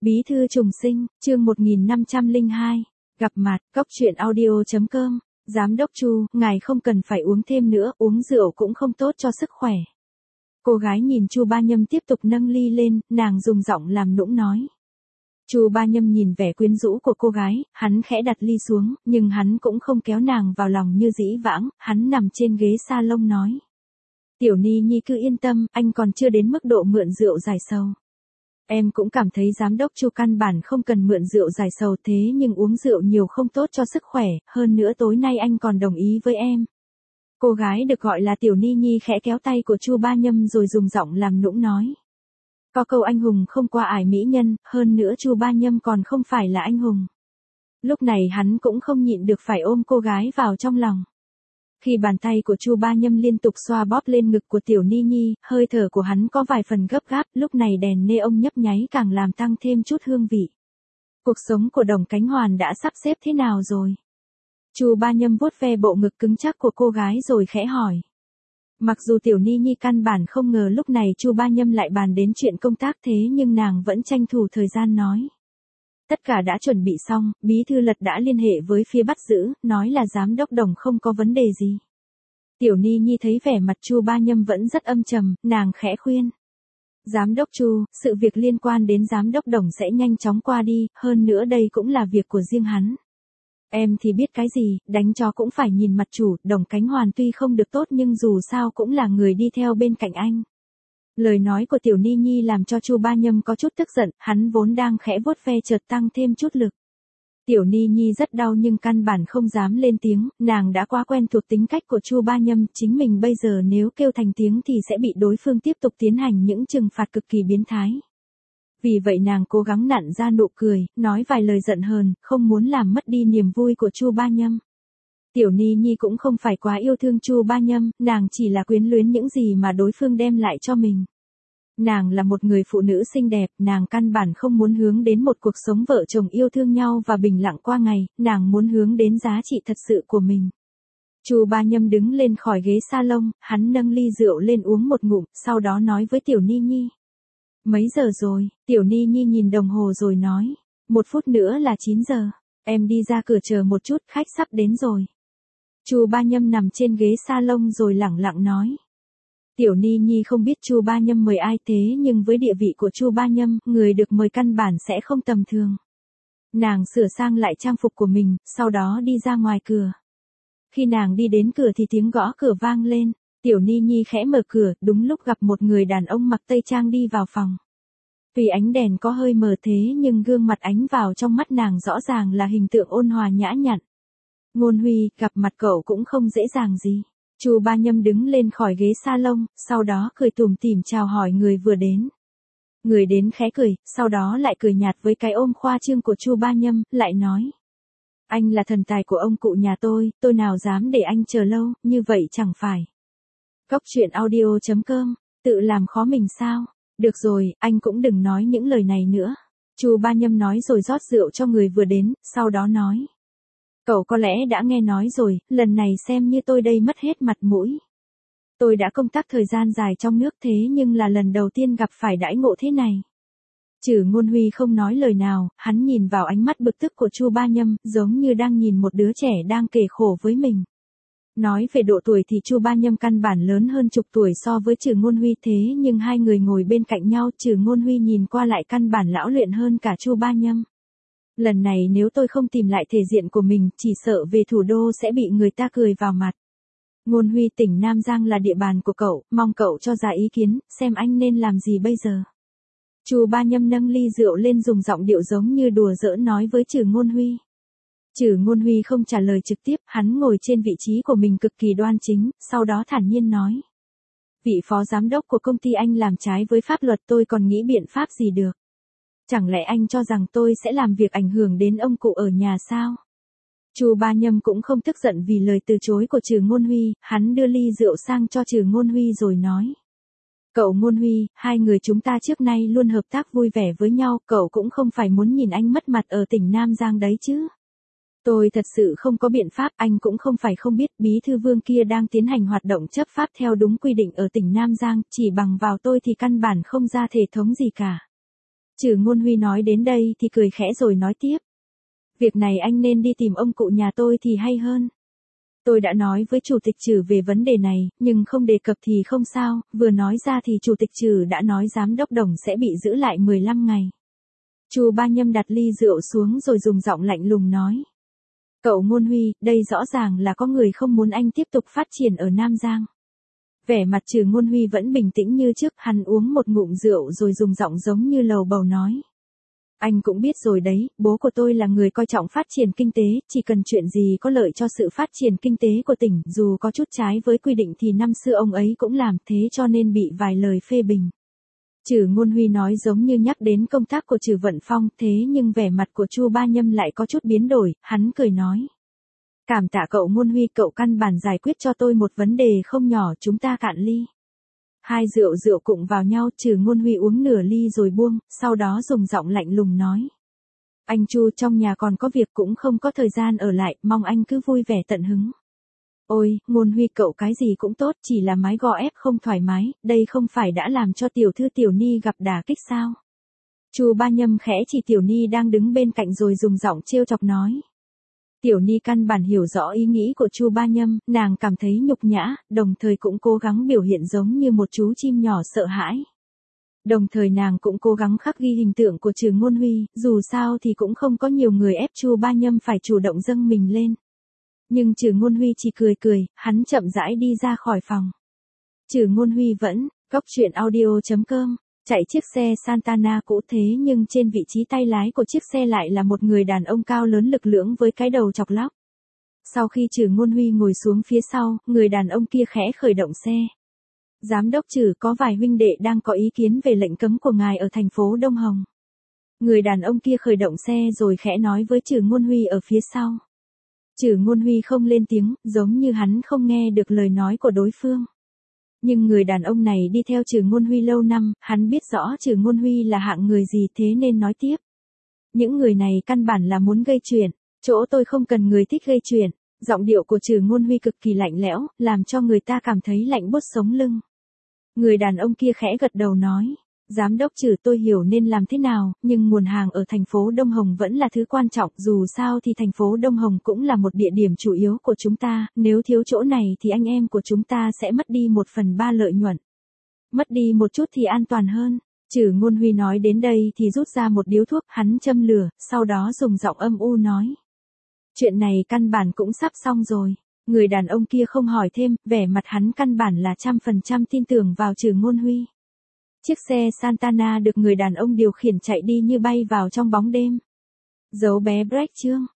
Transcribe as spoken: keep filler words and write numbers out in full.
Bí thư trùng sinh, chương một nghìn năm trăm lẻ hai, gặp mặt, cốc truyện audio chấm com, Giám đốc Chu, ngài không cần phải uống thêm nữa, uống rượu cũng không tốt cho sức khỏe. Cô gái nhìn Chu Ba Nhâm tiếp tục nâng ly lên, nàng dùng giọng làm nũng nói. Chu Ba Nhâm nhìn vẻ quyến rũ của cô gái, hắn khẽ đặt ly xuống, nhưng hắn cũng không kéo nàng vào lòng như dĩ vãng, hắn nằm trên ghế salon nói. Tiểu Ni Nhi cứ yên tâm, anh còn chưa đến mức độ mượn rượu giải sầu. Em cũng cảm thấy giám đốc Chu căn bản không cần mượn rượu giải sầu thế nhưng uống rượu nhiều không tốt cho sức khỏe, hơn nữa tối nay anh còn đồng ý với em. Cô gái được gọi là Tiểu Ni Nhi khẽ kéo tay của Chu Ba Nhâm rồi dùng giọng làm nũng nói. Có câu anh hùng không qua ải mỹ nhân, hơn nữa Chu Ba Nhâm còn không phải là anh hùng. Lúc này hắn cũng không nhịn được phải ôm cô gái vào trong lòng. Khi bàn tay của Chu Ba Nhâm liên tục xoa bóp lên ngực của Tiểu Ni Nhi, hơi thở của hắn có vài phần gấp gáp, lúc này đèn neon nhấp nháy càng làm tăng thêm chút hương vị. Cuộc sống của Đồng Cánh Hoàn đã sắp xếp thế nào rồi? Chu Ba Nhâm vuốt ve bộ ngực cứng chắc của cô gái rồi khẽ hỏi. Mặc dù Tiểu Ni Nhi căn bản không ngờ lúc này Chu Ba Nhâm lại bàn đến chuyện công tác thế nhưng nàng vẫn tranh thủ thời gian nói. Tất cả đã chuẩn bị xong, Bí thư Lật đã liên hệ với phía bắt giữ, nói là giám đốc Đồng không có vấn đề gì. Tiểu Ni Nhi thấy vẻ mặt Chu Ba Nhâm vẫn rất âm trầm, nàng khẽ khuyên. Giám đốc Chu, sự việc liên quan đến giám đốc Đồng sẽ nhanh chóng qua đi, hơn nữa đây cũng là việc của riêng hắn. Em thì biết cái gì, đánh chó cũng phải nhìn mặt chủ, Đồng Cánh Hoàn tuy không được tốt nhưng dù sao cũng là người đi theo bên cạnh anh. Lời nói của Tiểu Ni Nhi làm cho Chu Ba Nhâm có chút tức giận, hắn vốn đang khẽ vuốt ve chợt tăng thêm chút lực. Tiểu Ni Nhi rất đau nhưng căn bản không dám lên tiếng, nàng đã quá quen thuộc tính cách của Chu Ba Nhâm, chính mình bây giờ nếu kêu thành tiếng thì sẽ bị đối phương tiếp tục tiến hành những trừng phạt cực kỳ biến thái. Vì vậy nàng cố gắng nặn ra nụ cười, nói vài lời giận hờn, không muốn làm mất đi niềm vui của Chu Ba Nhâm. Tiểu Ni Nhi cũng không phải quá yêu thương Chu Ba Nhâm, nàng chỉ là quyến luyến những gì mà đối phương đem lại cho mình. Nàng là một người phụ nữ xinh đẹp, nàng căn bản không muốn hướng đến một cuộc sống vợ chồng yêu thương nhau và bình lặng qua ngày, nàng muốn hướng đến giá trị thật sự của mình. Chu Ba Nhâm đứng lên khỏi ghế salon, hắn nâng ly rượu lên uống một ngụm, sau đó nói với Tiểu Ni Nhi. Mấy giờ rồi? Tiểu Ni Nhi nhìn đồng hồ rồi nói. Một phút nữa là chín giờ, em đi ra cửa chờ một chút, khách sắp đến rồi. Chu Ba Nhâm nằm trên ghế salon rồi lẳng lặng nói. Tiểu Ni Nhi không biết Chu Ba Nhâm mời ai thế nhưng với địa vị của Chu Ba Nhâm, người được mời căn bản sẽ không tầm thường. Nàng sửa sang lại trang phục của mình, sau đó đi ra ngoài cửa. Khi nàng đi đến cửa thì tiếng gõ cửa vang lên, Tiểu Ni Nhi khẽ mở cửa, đúng lúc gặp một người đàn ông mặc tây trang đi vào phòng. Vì ánh đèn có hơi mờ thế nhưng gương mặt ánh vào trong mắt nàng rõ ràng là hình tượng ôn hòa nhã nhặn. Ngôn Huy, gặp mặt cậu cũng không dễ dàng gì. Chu Ba Nhâm đứng lên khỏi ghế salon, sau đó cười tủm tỉm chào hỏi người vừa đến. Người đến khẽ cười, sau đó lại cười nhạt với cái ôm khoa trương của Chu Ba Nhâm, lại nói. Anh là thần tài của ông cụ nhà tôi, tôi nào dám để anh chờ lâu, như vậy chẳng phải. Cốc truyện audio chấm com, tự làm khó mình sao? Được rồi, anh cũng đừng nói những lời này nữa. Chu Ba Nhâm nói rồi rót rượu cho người vừa đến, sau đó nói. Cậu có lẽ đã nghe nói rồi, lần này xem như tôi đây mất hết mặt mũi. Tôi đã công tác thời gian dài trong nước thế nhưng là lần đầu tiên gặp phải đãi ngộ thế này. Trừ Ngôn Huy không nói lời nào, hắn nhìn vào ánh mắt bực tức của Chu Ba Nhâm, giống như đang nhìn một đứa trẻ đang kể khổ với mình. Nói về độ tuổi thì Chu Ba Nhâm căn bản lớn hơn chục tuổi so với Trừ Ngôn Huy thế nhưng hai người ngồi bên cạnh nhau, Trừ Ngôn Huy nhìn qua lại căn bản lão luyện hơn cả Chu Ba Nhâm. Lần này nếu tôi không tìm lại thể diện của mình, chỉ sợ về thủ đô sẽ bị người ta cười vào mặt. Ngôn Huy, tỉnh Nam Giang là địa bàn của cậu, mong cậu cho ra ý kiến, xem anh nên làm gì bây giờ. Chu Ba Nhâm nâng ly rượu lên dùng giọng điệu giống như đùa giỡn nói với Trừ Ngôn Huy. Trừ Ngôn Huy không trả lời trực tiếp, hắn ngồi trên vị trí của mình cực kỳ đoan chính, sau đó thản nhiên nói. Vị phó giám đốc của công ty anh làm trái với pháp luật tôi còn nghĩ biện pháp gì được. Chẳng lẽ anh cho rằng tôi sẽ làm việc ảnh hưởng đến ông cụ ở nhà sao? Chu Ba Nhâm cũng không tức giận vì lời từ chối của Trừ Ngôn Huy, hắn đưa ly rượu sang cho Trừ Ngôn Huy rồi nói. Cậu Ngôn Huy, hai người chúng ta trước nay luôn hợp tác vui vẻ với nhau, cậu cũng không phải muốn nhìn anh mất mặt ở tỉnh Nam Giang đấy chứ. Tôi thật sự không có biện pháp, anh cũng không phải không biết Bí thư Vương kia đang tiến hành hoạt động chấp pháp theo đúng quy định ở tỉnh Nam Giang, chỉ bằng vào tôi thì căn bản không ra thể thống gì cả. Trừ Ngôn Huy nói đến đây thì cười khẽ rồi nói tiếp. Việc này anh nên đi tìm ông cụ nhà tôi thì hay hơn. Tôi đã nói với chủ tịch Trừ về vấn đề này, nhưng không đề cập thì không sao, vừa nói ra thì chủ tịch Trừ đã nói giám đốc Đồng sẽ bị giữ lại mười lăm ngày. Chu Ba Nhâm đặt ly rượu xuống rồi dùng giọng lạnh lùng nói. Cậu Ngôn Huy, đây rõ ràng là có người không muốn anh tiếp tục phát triển ở Nam Giang. Vẻ mặt Trừ Ngôn Huy vẫn bình tĩnh như trước, hắn uống một ngụm rượu rồi dùng giọng giống như lầu bầu nói. Anh cũng biết rồi đấy, bố của tôi là người coi trọng phát triển kinh tế, chỉ cần chuyện gì có lợi cho sự phát triển kinh tế của tỉnh, dù có chút trái với quy định thì năm xưa ông ấy cũng làm, thế cho nên bị vài lời phê bình. Trừ Ngôn Huy nói giống như nhắc đến công tác của Trừ Vận Phong, thế nhưng vẻ mặt của Chu Ba Nhâm lại có chút biến đổi, hắn cười nói. Cảm tạ cậu Ngôn Huy, cậu căn bản giải quyết cho tôi một vấn đề không nhỏ, chúng ta cạn ly. Hai rượu rượu cụng vào nhau, Trừ Ngôn Huy uống nửa ly rồi buông, sau đó dùng giọng lạnh lùng nói. Anh Chu, trong nhà còn có việc cũng không có thời gian ở lại, mong anh cứ vui vẻ tận hứng. Ôi, Ngôn Huy cậu cái gì cũng tốt, chỉ là mái gò ép không thoải mái, đây không phải đã làm cho tiểu thư Tiểu Ni gặp đả kích sao? Chu Ba Nhâm khẽ chỉ Tiểu Ni đang đứng bên cạnh rồi dùng giọng trêu chọc nói. Tiểu Ni căn bản hiểu rõ ý nghĩ của Chu Ba Nhâm, nàng cảm thấy nhục nhã, đồng thời cũng cố gắng biểu hiện giống như một chú chim nhỏ sợ hãi. Đồng thời nàng cũng cố gắng khắc ghi hình tượng của Trừ Ngôn Huy, dù sao thì cũng không có nhiều người ép Chu Ba Nhâm phải chủ động dâng mình lên. Nhưng Trừ Ngôn Huy chỉ cười cười, hắn chậm rãi đi ra khỏi phòng. Trừ Ngôn Huy vẫn, góc truyện audio chấm com, chạy chiếc xe Santana cũ, thế nhưng trên vị trí tay lái của chiếc xe lại là một người đàn ông cao lớn lực lưỡng với cái đầu chọc lóc. Sau khi Trừ Ngôn Huy ngồi xuống phía sau, người đàn ông kia khẽ khởi động xe. Giám đốc Trừ, có vài huynh đệ đang có ý kiến về lệnh cấm của ngài ở thành phố Đông Hồng. Người đàn ông kia khởi động xe rồi khẽ nói với Trừ Ngôn Huy ở phía sau. Trừ Ngôn Huy không lên tiếng, giống như hắn không nghe được lời nói của đối phương. Nhưng người đàn ông này đi theo Trừ Ngôn Huy lâu năm, hắn biết rõ Trừ Ngôn Huy là hạng người gì, thế nên nói tiếp. Những người này căn bản là muốn gây chuyện, chỗ tôi không cần người thích gây chuyện. Giọng điệu của Trừ Ngôn Huy cực kỳ lạnh lẽo, làm cho người ta cảm thấy lạnh buốt sống lưng. Người đàn ông kia khẽ gật đầu nói. Giám đốc Trừ, tôi hiểu nên làm thế nào, nhưng nguồn hàng ở thành phố Đông Hồng vẫn là thứ quan trọng, dù sao thì thành phố Đông Hồng cũng là một địa điểm chủ yếu của chúng ta, nếu thiếu chỗ này thì anh em của chúng ta sẽ mất đi một phần ba lợi nhuận. Mất đi một chút thì an toàn hơn. Trừ Ngôn Huy nói đến đây thì rút ra một điếu thuốc, hắn châm lửa, sau đó dùng giọng âm u nói. Chuyện này căn bản cũng sắp xong rồi. Người đàn ông kia không hỏi thêm, vẻ mặt hắn căn bản là trăm phần trăm tin tưởng vào Trừ Ngôn Huy. Chiếc xe Santana được người đàn ông điều khiển chạy đi như bay vào trong bóng đêm. Dấu bé break chương.